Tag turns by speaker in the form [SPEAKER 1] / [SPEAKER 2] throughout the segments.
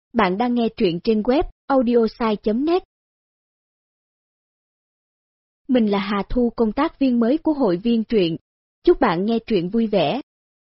[SPEAKER 1] Bạn đang nghe truyện trên web audiosai.net. Mình là Hà Thu, công tác viên mới của hội viên truyện. Chúc bạn nghe truyện vui vẻ.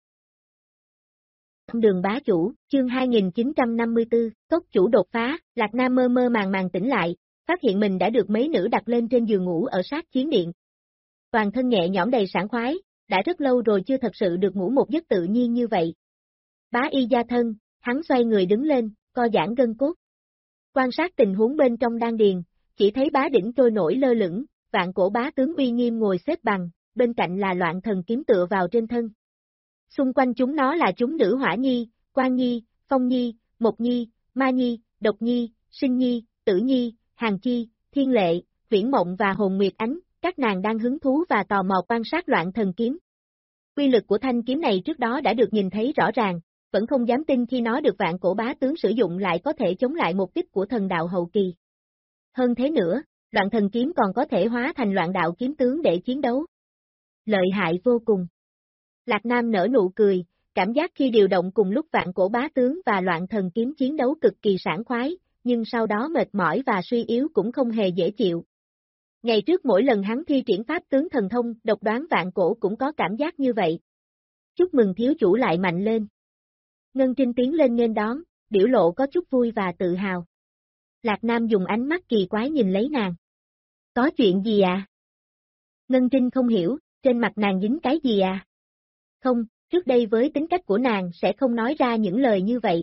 [SPEAKER 2] Đường bá chủ, chương 2954, cốc chủ đột phá. Lạc Nam mơ mơ màng màng tỉnh lại, phát hiện mình đã được mấy nữ đặt lên trên giường ngủ ở sát chiến điện. Toàn thân nhẹ nhõm đầy sảng khoái, đã rất lâu rồi chưa thật sự được ngủ một giấc tự nhiên như vậy. Bá y gia thân, hắn xoay người đứng lên, co giãn gân cốt. Quan sát tình huống bên trong đan điền, chỉ thấy bá đỉnh trôi nổi lơ lửng, vạn cổ bá tướng uy nghiêm ngồi xếp bằng, bên cạnh là loạn thần kiếm tựa vào trên thân. Xung quanh chúng nó là chúng nữ Hỏa Nhi, Quan Nhi, Phong Nhi, Mộc Nhi, Ma Nhi, Độc Nhi, Sinh Nhi, Tử Nhi, Hàng Chi, Thiên Lệ, Viễn Mộng và Hồn Nguyệt Ánh, các nàng đang hứng thú và tò mò quan sát loạn thần kiếm. Uy lực của thanh kiếm này trước đó đã được nhìn thấy rõ ràng, vẫn không dám tin khi nó được vạn cổ bá tướng sử dụng lại có thể chống lại một kích của thần đạo hậu kỳ. Hơn thế nữa, loạn thần kiếm còn có thể hóa thành loạn đạo kiếm tướng để chiến đấu. Lợi hại vô cùng. Lạc Nam nở nụ cười, cảm giác khi điều động cùng lúc vạn cổ bá tướng và loạn thần kiếm chiến đấu cực kỳ sảng khoái, nhưng sau đó mệt mỏi và suy yếu cũng không hề dễ chịu. Ngày trước mỗi lần hắn thi triển pháp tướng thần thông, độc đoán vạn cổ cũng có cảm giác như vậy. Chúc mừng thiếu chủ lại mạnh lên. Ngân Trinh tiến lên nghênh đón, biểu lộ có chút vui và tự hào. Lạc Nam dùng ánh mắt kỳ quái nhìn lấy nàng. Có chuyện gì à? Ngân Trinh không hiểu, trên mặt nàng dính cái gì à? Không, trước đây với tính cách của nàng sẽ không nói ra những lời như vậy.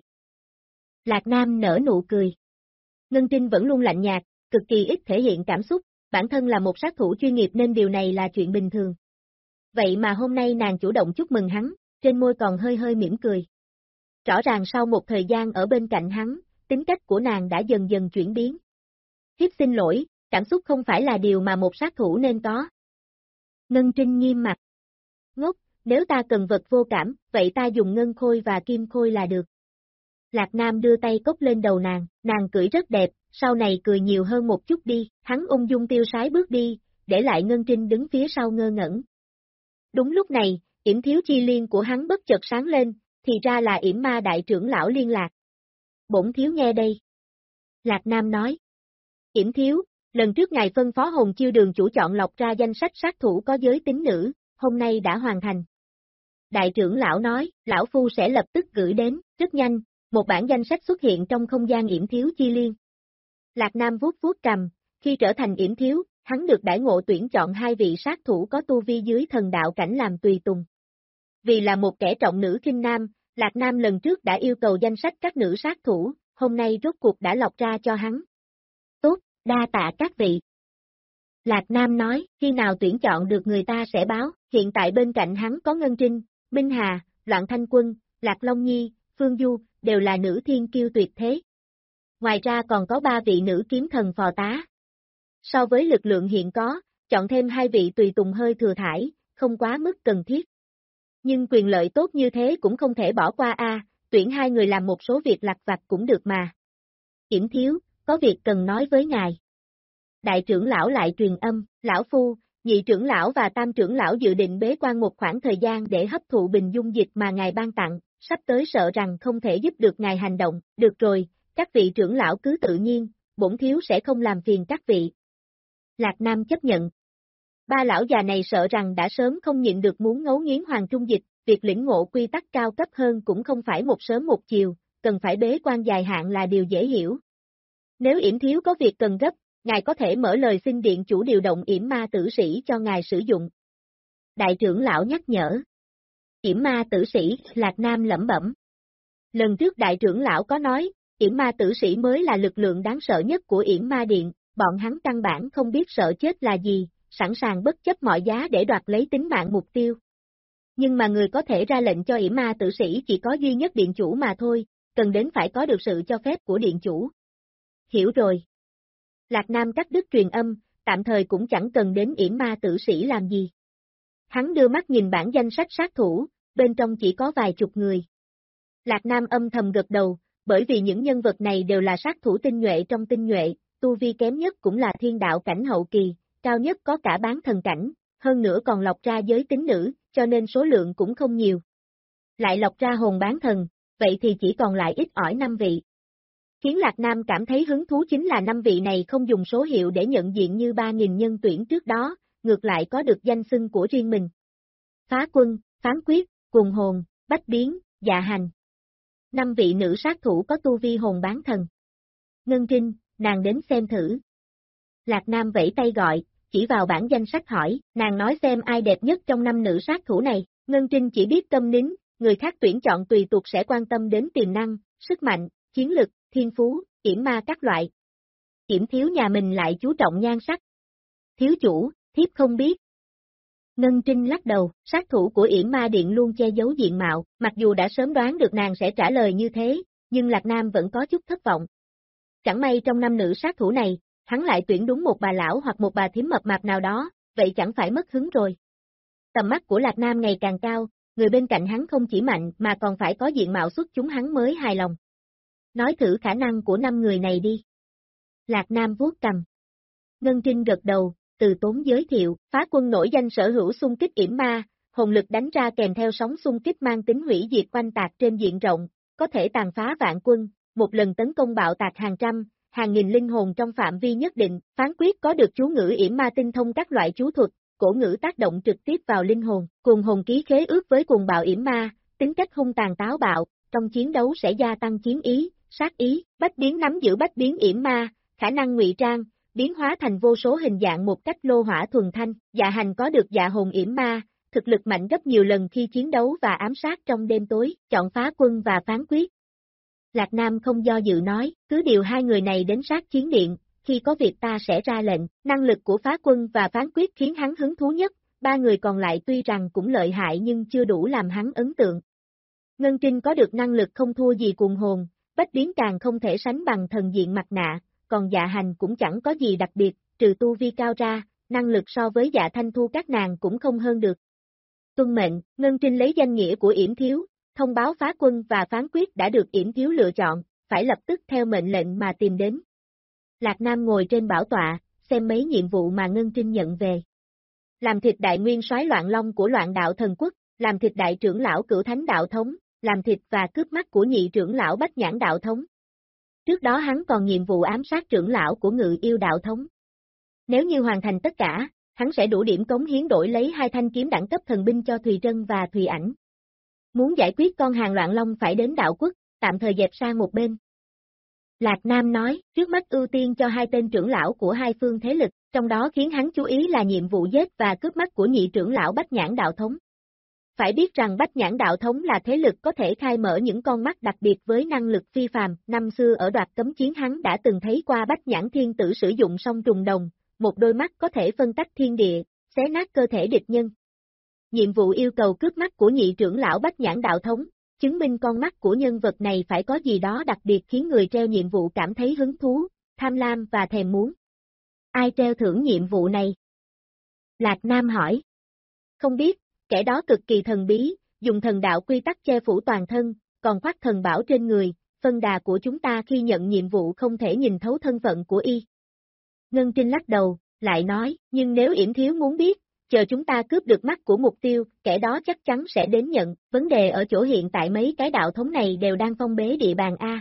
[SPEAKER 2] Lạc Nam nở nụ cười. Ngân Trinh vẫn luôn lạnh nhạt, cực kỳ ít thể hiện cảm xúc, bản thân là một sát thủ chuyên nghiệp nên điều này là chuyện bình thường. Vậy mà hôm nay nàng chủ động chúc mừng hắn, trên môi còn hơi hơi mỉm cười. Rõ ràng sau một thời gian ở bên cạnh hắn, tính cách của nàng đã dần dần chuyển biến. Thiếp xin lỗi, cảm xúc không phải là điều mà một sát thủ nên có. Ngân Trinh nghiêm mặt. Ngốc, nếu ta cần vật vô cảm, vậy ta dùng ngân khôi và kim khôi là được. Lạc Nam đưa tay cốc lên đầu nàng cười rất đẹp, sau này cười nhiều hơn một chút đi, hắn ung dung tiêu sái bước đi, để lại Ngân Trinh đứng phía sau ngơ ngẩn. Đúng lúc này, yểm thiếu chi liên của hắn bất chợt sáng lên, thì ra là yểm ma đại trưởng lão liên lạc. Bổn thiếu nghe đây. Lạc Nam nói. Yểm thiếu, lần trước ngài phân phó Hồn Chiêu Đường chủ chọn lọc ra danh sách sát thủ có giới tính nữ, hôm nay đã hoàn thành. Đại trưởng lão nói, lão phu sẽ lập tức gửi đến, rất nhanh, một bản danh sách xuất hiện trong không gian yểm thiếu chi liên. Lạc Nam vuốt vuốt cằm, khi trở thành yểm thiếu, hắn được đãi ngộ tuyển chọn 2 vị sát thủ có tu vi dưới thần đạo cảnh làm tùy tùng. Vì là một kẻ trọng nữ khinh nam, Lạc Nam lần trước đã yêu cầu danh sách các nữ sát thủ, hôm nay rốt cuộc đã lọc ra cho hắn. Tốt, đa tạ các vị. Lạc Nam nói, khi nào tuyển chọn được người ta sẽ báo, hiện tại bên cạnh hắn có Ngân Trinh, Minh Hà, Loạn Thanh Quân, Lạc Long Nhi, Phương Du, đều là nữ thiên kiêu tuyệt thế. Ngoài ra còn có 3 vị nữ kiếm thần phò tá. So với lực lượng hiện có, chọn thêm 2 vị tùy tùng hơi thừa thải, không quá mức cần thiết. Nhưng quyền lợi tốt như thế cũng không thể bỏ qua tuyển 2 người làm một số việc lặt vặt cũng được mà. Yểm thiếu, có việc cần nói với ngài. Đại trưởng lão lại truyền âm, lão phu, nhị trưởng lão và tam trưởng lão dự định bế quan một khoảng thời gian để hấp thụ bình dung dịch mà ngài ban tặng, sắp tới sợ rằng không thể giúp được ngài hành động, được rồi, các vị trưởng lão cứ tự nhiên, bổn thiếu sẽ không làm phiền các vị. Lạc Nam chấp nhận. 3 lão già này sợ rằng đã sớm không nhịn được muốn ngấu nghiến hoàng trung dịch, việc lĩnh ngộ quy tắc cao cấp hơn cũng không phải một sớm một chiều, cần phải bế quan dài hạn là điều dễ hiểu. Nếu yểm thiếu có việc cần gấp, ngài có thể mở lời xin điện chủ điều động yểm ma tử sĩ cho ngài sử dụng. Đại trưởng lão nhắc nhở. Yểm ma tử sĩ, Lạc Nam lẩm bẩm. Lần trước đại trưởng lão có nói, yểm ma tử sĩ mới là lực lượng đáng sợ nhất của yểm ma điện, bọn hắn căn bản không biết sợ chết là gì, sẵn sàng bất chấp mọi giá để đoạt lấy tính mạng mục tiêu. Nhưng mà người có thể ra lệnh cho yểm ma tử sĩ chỉ có duy nhất điện chủ mà thôi, cần đến phải có được sự cho phép của điện chủ. Hiểu rồi. Lạc Nam cắt đứt truyền âm, tạm thời cũng chẳng cần đến yểm ma tử sĩ làm gì. Hắn đưa mắt nhìn bản danh sách sát thủ, bên trong chỉ có vài chục người. Lạc Nam âm thầm gật đầu, bởi vì những nhân vật này đều là sát thủ tinh nhuệ trong tinh nhuệ, tu vi kém nhất cũng là thiên đạo cảnh hậu kỳ, cao nhất có cả bán thần cảnh, hơn nữa còn lọc ra giới tính nữ, cho nên số lượng cũng không nhiều. Lại lọc ra hồn bán thần, vậy thì chỉ còn lại ít ỏi 5 vị. Khiến Lạc Nam cảm thấy hứng thú chính là 5 vị này không dùng số hiệu để nhận diện như 3.000 nhân tuyển trước đó, ngược lại có được danh xưng của riêng mình. Phá Quân, Phán Quyết, Cuồng Hồn, Bách Biến, Dạ Hành. 5 vị nữ sát thủ có tu vi hồn bán thần. Ngân Trinh, nàng đến xem thử. Lạc Nam vẫy tay gọi, chỉ vào bảng danh sách hỏi, nàng nói xem ai đẹp nhất trong 5 nữ sát thủ này. Ngân Trinh chỉ biết câm nín, người khác tuyển chọn tùy thuộc sẽ quan tâm đến tiềm năng, sức mạnh, chiến lực, thiên phú, yểm ma các loại. Yểm thiếu nhà mình lại chú trọng nhan sắc. Thiếu chủ, thiếp không biết. Ngân Trinh lắc đầu, sát thủ của yểm ma điện luôn che giấu diện mạo, mặc dù đã sớm đoán được nàng sẽ trả lời như thế, nhưng Lạc Nam vẫn có chút thất vọng. Chẳng may trong 5 nữ sát thủ này, hắn lại tuyển đúng một bà lão hoặc một bà thím mập mạp nào đó, vậy chẳng phải mất hứng rồi. Tầm mắt của Lạc Nam ngày càng cao, người bên cạnh hắn không chỉ mạnh mà còn phải có diện mạo xuất chúng hắn mới hài lòng. Nói thử khả năng của 5 người này đi. Lạc Nam vuốt cầm. Ngân Trinh gật đầu, từ tốn giới thiệu, Phá Quân nổi danh sở hữu xung kích yểm ma, hồn lực đánh ra kèm theo sóng xung kích mang tính hủy diệt quanh tạc trên diện rộng, có thể tàn phá vạn quân, một lần tấn công bạo tạc hàng trăm, hàng nghìn linh hồn trong phạm vi nhất định. Phán Quyết có được chú ngữ yểm ma tinh thông các loại chú thuật, cổ ngữ tác động trực tiếp vào linh hồn. Cuồng Hồn ký khế ước với cuồng bạo yểm ma, tính cách hung tàn táo bạo, trong chiến đấu sẽ gia tăng chiến ý, sát ý. Bách Biến nắm giữ bách biến yểm ma, khả năng ngụy trang, biến hóa thành vô số hình dạng một cách lô hỏa thuần thanh. Dạ Hành có được dạ hồn yểm ma, thực lực mạnh gấp nhiều lần khi chiến đấu và ám sát trong đêm tối. Chọn Phá Quân và Phán Quyết. Lạc Nam không do dự nói, cứ điều 2 người này đến sát chiến điện, khi có việc ta sẽ ra lệnh. Năng lực của Phá Quân và Phán Quyết khiến hắn hứng thú nhất, 3 người còn lại tuy rằng cũng lợi hại nhưng chưa đủ làm hắn ấn tượng. Ngân Trinh có được năng lực không thua gì Cuồng Hồn, Bách Biến càng không thể sánh bằng thần diện mặt nạ, còn Dạ Hành cũng chẳng có gì đặc biệt, trừ tu vi cao ra, năng lực so với Dạ Thanh Thu các nàng cũng không hơn được. Tuân mệnh, Ngân Trinh lấy danh nghĩa của yểm thiếu, thông báo Phá Quân và Phán Quyết đã được yểm thiếu lựa chọn, phải lập tức theo mệnh lệnh mà tìm đến. Lạc Nam ngồi trên bảo tọa, xem mấy nhiệm vụ mà Ngân Trinh nhận về. Làm thịt đại nguyên soái Loạn Long của Loạn Đạo Thần Quốc, làm thịt đại trưởng lão Cửu Thánh Đạo Thống, làm thịt và cướp mắt của nhị trưởng lão Bách Nhãn Đạo Thống. Trước đó hắn còn nhiệm vụ ám sát trưởng lão của Ngự Yêu Đạo Thống. Nếu như hoàn thành tất cả, hắn sẽ đủ điểm cống hiến đổi lấy 2 thanh kiếm đẳng cấp thần binh cho Thùy Trân và Thùy Ảnh. Muốn giải quyết con hàng Loạn Long phải đến đạo quốc, tạm thời dẹp sang một bên. Lạc Nam nói, trước mắt ưu tiên cho 2 tên trưởng lão của 2 phương thế lực, trong đó khiến hắn chú ý là nhiệm vụ giết và cướp mắt của nhị trưởng lão Bách Nhãn Đạo Thống. Phải biết rằng Bách Nhãn Đạo Thống là thế lực có thể khai mở những con mắt đặc biệt với năng lực phi phàm. Năm xưa ở Đoạt Cấm Chiến hắn đã từng thấy qua Bách Nhãn Thiên Tử sử dụng song trùng đồng, một đôi mắt có thể phân tách thiên địa, xé nát cơ thể địch nhân. Nhiệm vụ yêu cầu cướp mắt của nhị trưởng lão Bách Nhãn Đạo Thống, chứng minh con mắt của nhân vật này phải có gì đó đặc biệt khiến người treo nhiệm vụ cảm thấy hứng thú, tham lam và thèm muốn. Ai treo thưởng nhiệm vụ này? Lạc Nam hỏi. Không biết, kẻ đó cực kỳ thần bí, dùng thần đạo quy tắc che phủ toàn thân, còn khoác thần bảo trên người, phân đà của chúng ta khi nhận nhiệm vụ không thể nhìn thấu thân phận của y. Ngân Trinh lắc đầu, lại nói, nhưng nếu yểm thiếu muốn biết, chờ chúng ta cướp được mắt của mục tiêu, kẻ đó chắc chắn sẽ đến nhận, vấn đề ở chỗ hiện tại mấy cái đạo thống này đều đang phong bế địa bàn A.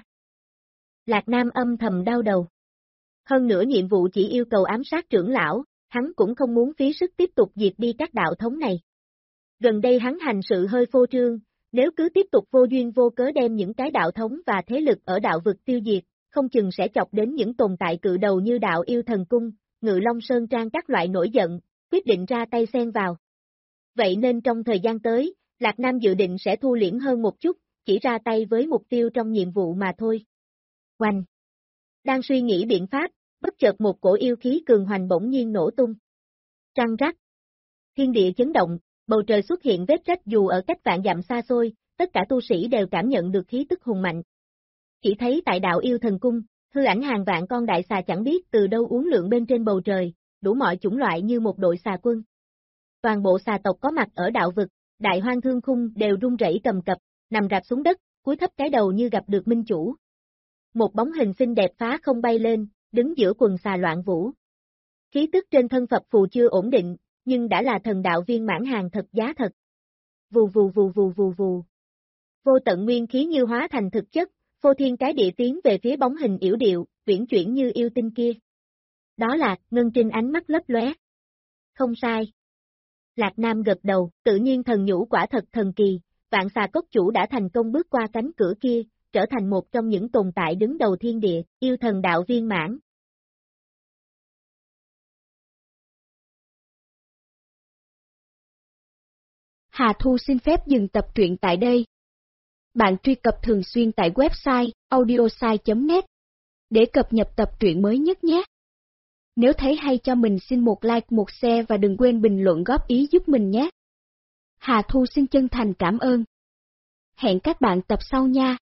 [SPEAKER 2] Lạc Nam âm thầm đau đầu. Hơn nữa nhiệm vụ chỉ yêu cầu ám sát trưởng lão, hắn cũng không muốn phí sức tiếp tục diệt đi các đạo thống này. Gần đây hắn hành sự hơi phô trương, nếu cứ tiếp tục vô duyên vô cớ đem những cái đạo thống và thế lực ở đạo vực tiêu diệt, không chừng sẽ chọc đến những tồn tại cự đầu như đạo yêu thần cung, Ngự Long Sơn Trang các loại nổi giận, quyết định ra tay xen vào. Vậy nên trong thời gian tới, Lạc Nam dự định sẽ thu liễm hơn một chút, chỉ ra tay với mục tiêu trong nhiệm vụ mà thôi. Oanh! Đang suy nghĩ biện pháp, bất chợt một cổ yêu khí cường hoành bỗng nhiên nổ tung. Trăng rắc! Thiên địa chấn động, bầu trời xuất hiện vết rách dù ở cách vạn dặm xa xôi, tất cả tu sĩ đều cảm nhận được khí tức hùng mạnh. Chỉ thấy tại đạo yêu thần cung, hư ảnh hàng vạn con đại xà chẳng biết từ đâu uốn lượn bên trên bầu trời, đủ mọi chủng loại như một đội xà quân. Toàn bộ xà tộc có mặt ở đạo vực, đại hoang thương khung đều run rẩy cầm cập, nằm rạp xuống đất, cúi thấp cái đầu như gặp được minh chủ. Một bóng hình xinh đẹp phá không bay lên, đứng giữa quần xà loạn vũ. Khí tức trên thân phập phù chưa ổn định, nhưng đã là thần đạo viên mãn hàng thật giá thật. Vù vù vù vù vù vù. Vô tận nguyên khí như hóa thành thực chất, phô thiên cái địa tiến về phía bóng hình yểu điệu, uyển chuyển như yêu tinh kia. Đó là, Ngân Trinh ánh mắt lấp lóe. Không sai. Lạc Nam gật đầu, tự nhiên thần nhũ quả thật thần kỳ, Vạn Xà Cốc chủ đã thành công bước qua cánh cửa kia, trở thành một trong những tồn tại đứng đầu thiên địa, yêu thần đạo viên mãn.
[SPEAKER 1] Hà Thu xin phép dừng tập truyện tại đây. Bạn truy cập thường xuyên tại website audiosai.net để cập nhật tập truyện mới nhất nhé. Nếu thấy hay cho mình xin một like, một share và đừng quên bình luận góp ý giúp mình nhé. Hà Thu xin chân thành cảm ơn. Hẹn các bạn tập sau nha.